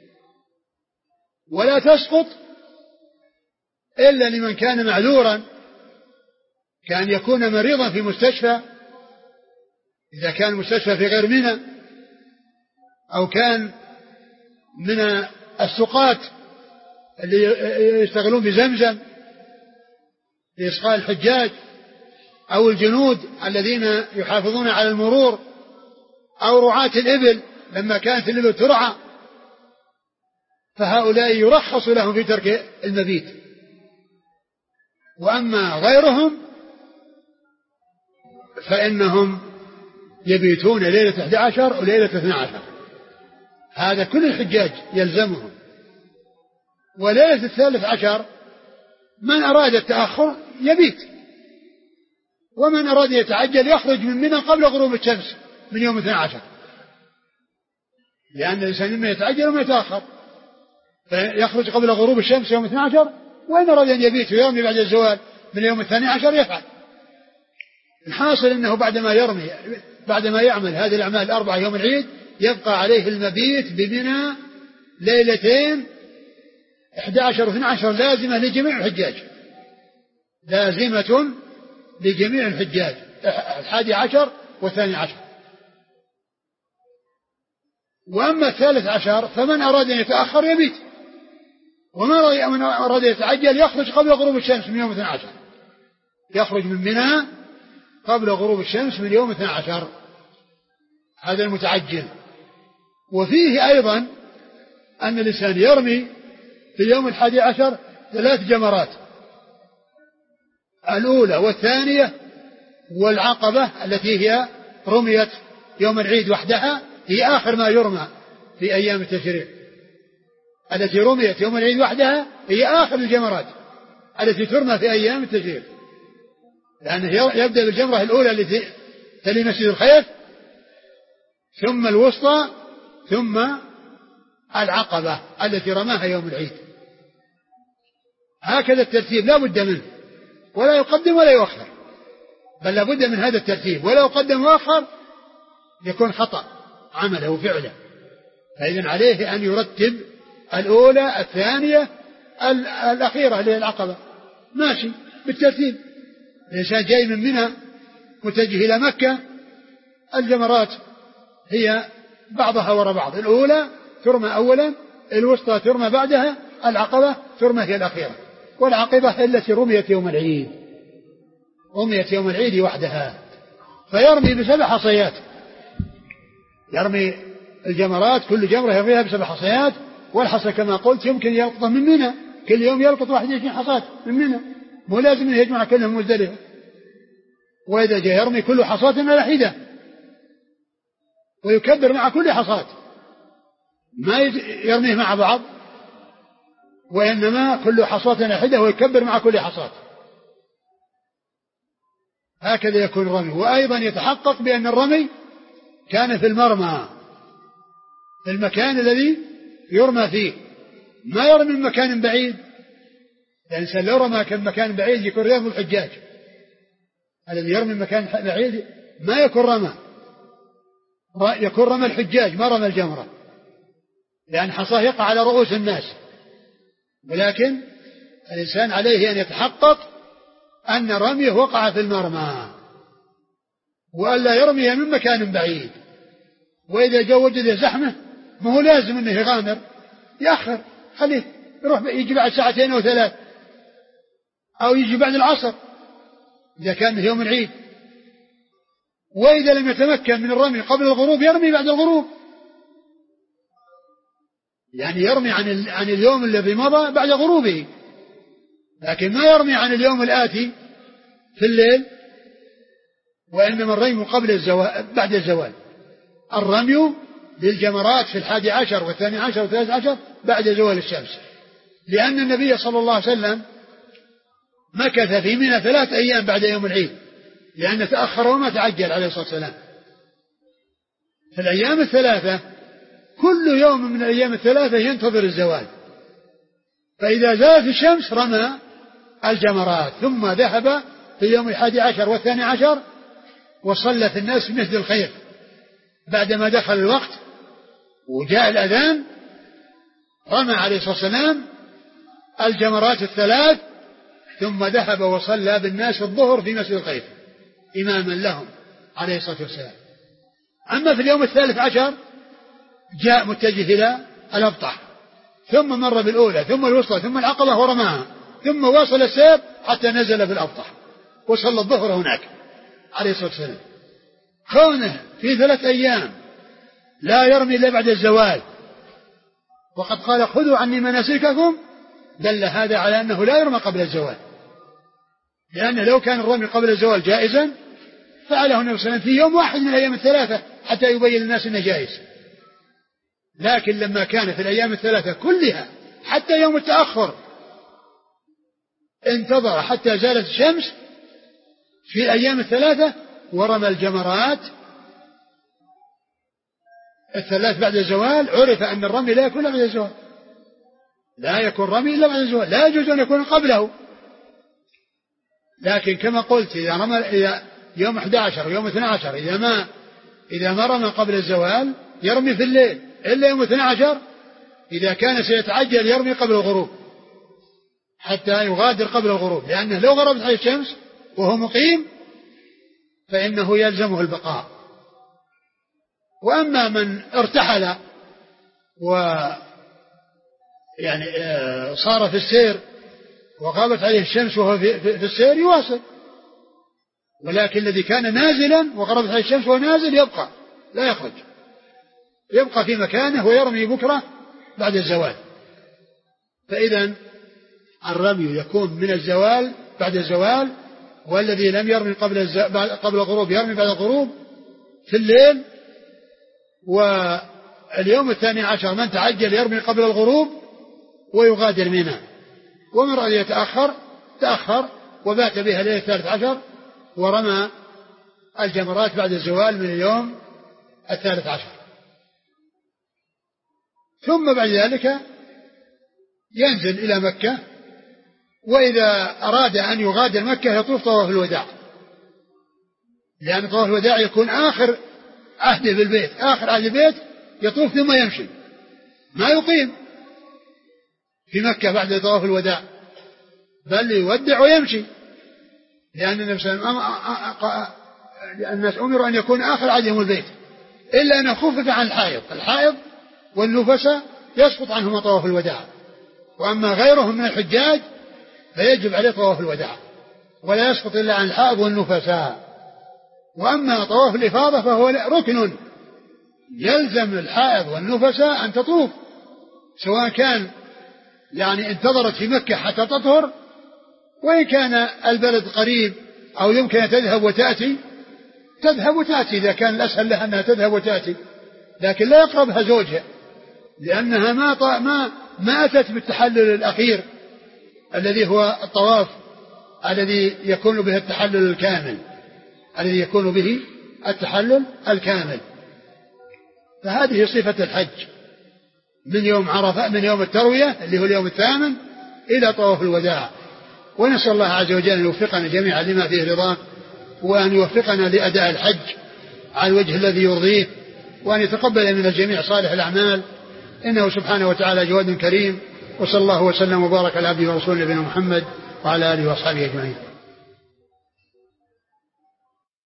ولا تسقط إلا لمن كان معذورا، كان يكون مريضا في مستشفى، إذا كان المستشفى في غير منى، أو كان من السقاة اللي يشتغلون بزمزم لإسقاء الحجاج، أو الجنود الذين يحافظون على المرور، أو رعاة الإبل لما كانت الإبل ترعى، فهؤلاء يرخص لهم في ترك المبيت. وأما غيرهم فإنهم يبيتون ليلة 11 وليلة 12، هذا كل الحجاج يلزمهم. وليلة 13 من أراد التأخر يبيت، ومن أراد يتعجل يخرج من منى قبل غروب الشمس من يوم 12، لأن الإنسان إما يتعجل وما يتأخر، فيخرج قبل غروب الشمس يوم 12، وإن أراد أن يبيت ويرمي بعد الزوال من يوم 12 يفعل. الحاصل أنه بعدما يعمل هذه الأعمال الأربعة يوم العيد يبقى عليه المبيت بمنى ليلتين 11 و12 لازمة لجميع الحجاج، لازمة لجميع الحجاج 11 و12. وأما 13 فمن أراد أن يتأخر يبيت، ومن أراد يتعجل يخرج قبل غروب الشمس من يوم 12، يخرج من منى قبل غروب الشمس من يوم 12، هذا المتعجل. وفيه أيضا أن الإنسان يرمي في يوم 11 3 جمرات، الأولى والثانية والعقبة التي هي رميت يوم العيد وحدها، هي آخر ما يرمى في أيام التشريق. التي رميت يوم العيد وحدها هي آخر الجمرات التي ترمى في أيام التشريق، لأنه يبدأ بالجمرة الأولى التي تلي مسجد الخيف، ثم الوسطى، ثم العقبة التي رماها يوم العيد. هكذا الترتيب لا بد منه، ولا يقدم ولا يؤخر، بل لا بد من هذا الترتيب، ولا يقدم ويؤخر يكون خطأ عمله وفعله. فإذن عليه أن يرتب الأولى الثانية الأخيرة اللي هي العقبة، ماشي بالترتيب. الإنسان جاي من منى متجه إلى مكة، الجمرات هي بعضها وراء بعض، الأولى ترمى أولا، الوسطى ترمى بعدها، العقبة ترمى هي الأخيرة، والعقبة هي التي رميت يوم العيد، رميت يوم العيد وحدها. فيرمي ب7 حصيات، يرمي الجمرات كل جمرة يرميها ب7 حصيات، والحصى كما قلت يمكن يلقط من منى، كل يوم يلقط 21 حصاة من منى، مو لازم أن يجمع كلهم مزدلفة. وإذا جاء يرمي كل حصاة على حدة، ويكبر مع كل حصاة، ما يرميه مع بعض، وإنما كل حصاة على حدة ويكبر مع كل حصاة. هكذا يكون الرمي. وأيضا يتحقق بأن الرمي كان في المرمى، في المكان الذي يرمى فيه، ما يرمي من مكان بعيد، لأن لو رمى من مكان بعيد يكون رياض الحجاج. الذي يرمي من مكان بعيد ما يكون رمى، يكون رمى الحجاج ما رمى الجمرة، لأن حصاه يقع على رؤوس الناس. ولكن الإنسان عليه أن يتحقق أن رميه وقع في المرمى، وألا يرمي من مكان بعيد. وإذا جاء وجد زحمة ما هو لازم أنه يغامر، يأخر، خليه يروح يجي بعد 2 أو 3 أو يجي بعد العصر إذا كان يوم العيد. وإذا لم يتمكن من الرمي قبل الغروب يرمي بعد الغروب، يعني يرمي عن اليوم الذي مضى بعد غروبه، لكن ما يرمي عن اليوم الآتي في الليل، وإنما الرمي قبل الزوال بعد الزوال. الرمي للجمرات في 11 و12 و13 بعد زوال الشمس، لأن النبي صلى الله عليه وسلم مكث في منى 3 أيام بعد يوم العيد، لأنه تأخر وما تعجل عليه الصلاة والسلام. في الأيام 3 كل يوم من الأيام 3 ينتظر الزوال، فإذا زالت الشمس رمى الجمرات، ثم ذهب في اليوم 11 و12 وصلى في الناس في مسجد الخير بعدما دخل الوقت وجاء الأذان، رمى عليه الصلاة والسلام الجمرات الثلاث، ثم ذهب وصلى بالناس الظهر في مسجد الخير إماما لهم عليه الصلاة والسلام. أما في اليوم 13 جاء متجه إلى الأبطح، ثم مر بالأولى ثم الوسطى ثم العقبة ورماها، ثم واصل السير حتى نزل بالأبطح وصلى الظهر هناك عليه الصلاة والسلام. كونه في 3 أيام لا يرمي إلا بعد الزوال، وقد قال خذوا عني مناسككم، دل هذا على أنه لا يرمى قبل الزوال، لأن لو كان الرمي قبل الزوال جائزا فعله النبي صلى الله عليه وسلم في يوم واحد من الأيام الثلاثة حتى يبين للناس أنه جائز. لكن لما كان في الأيام الثلاثة كلها حتى يوم التأخر انتظر حتى زالت الشمس في الأيام الثلاثة ورمى الجمرات الثلاث بعد الزوال، عرف أن الرمي لا يكون بعد الزوال، لا يكون رمي إلا بعد الزوال، لا يجوز أن يكون قبله. لكن كما قلت إذا رمى يوم 11 ويوم 12 إذا ما رمى قبل الزوال يرمي في الليل، إلا يوم 12 إذا كان سيتعجل يرمي قبل الغروب حتى يغادر قبل الغروب، لأنه لو غربت عليه الشمس وهو مقيم فإنه يلزمه البقاء. وأما من ارتحل يعني صار في السير وغابت عليه الشمس وهو في السير يواصل، ولكن الذي كان نازلا وغربت عليه الشمس وهو نازل يبقى لا يخرج، يبقى في مكانه ويرمي بكرة بعد الزوال. فإذا الرمي يكون من الزوال بعد الزوال، والذي لم يرمي قبل الغروب يرمي بعد الغروب في الليل. واليوم 12 من تعجل يرمي قبل الغروب ويغادر منى، ومن رأى يتأخر تأخر وبات بها ليلة 13 ورمى الجمرات بعد الزوال من اليوم 13. ثم بعد ذلك ينزل إلى مكة، وإذا أراد أن يغادر مكة يطوف طواف الوداع، لأن طواف الوداع يكون آخر عهده بالبيت، آخر عهد البيت يطوف ثم يمشي، ما يقيم في مكة بعد طواف الوداع، بل يودع ويمشي، لأن النبي صلى الله عليه وسلم الناس أمروا أن يكون آخر عهدهم البيت، إلا أن خفف عن الحائض والنفساء يسقط عنهم طواف الوداع، وأما غيرهم من الحجاج فيجب عليه طواف الوداع ولا يسقط إلا عن الحائض والنفساء. وأما طواف الإفاضة فهو ركن يلزم الحائض والنفساء أن تطوف، سواء كان يعني انتظرت في مكة حتى تطهر، وإن كان البلد قريب أو يمكن أن تذهب وتأتي إذا كان الأسهل لها أنها تذهب وتأتي، لكن لا يقربها زوجها، لأنها ما أتت بالتحلل الأخير الذي هو الطواف الذي يكون به التحلل الكامل. فهذه صفة الحج من يوم عرفة، من يوم التروية اللي هو اليوم 8 إلى طواف الوداع. ونسأل الله عز وجل أن يوفقنا جميعا لما فيه رضاه، وأن يوفقنا لأداء الحج على الوجه الذي يرضيه، وأن يتقبل من الجميع صالح الأعمال، إنه سبحانه وتعالى جواد كريم. وصلى الله وسلم وبارك على عبده ورسوله نبينا محمد وعلى آله وأصحابه أجمعين.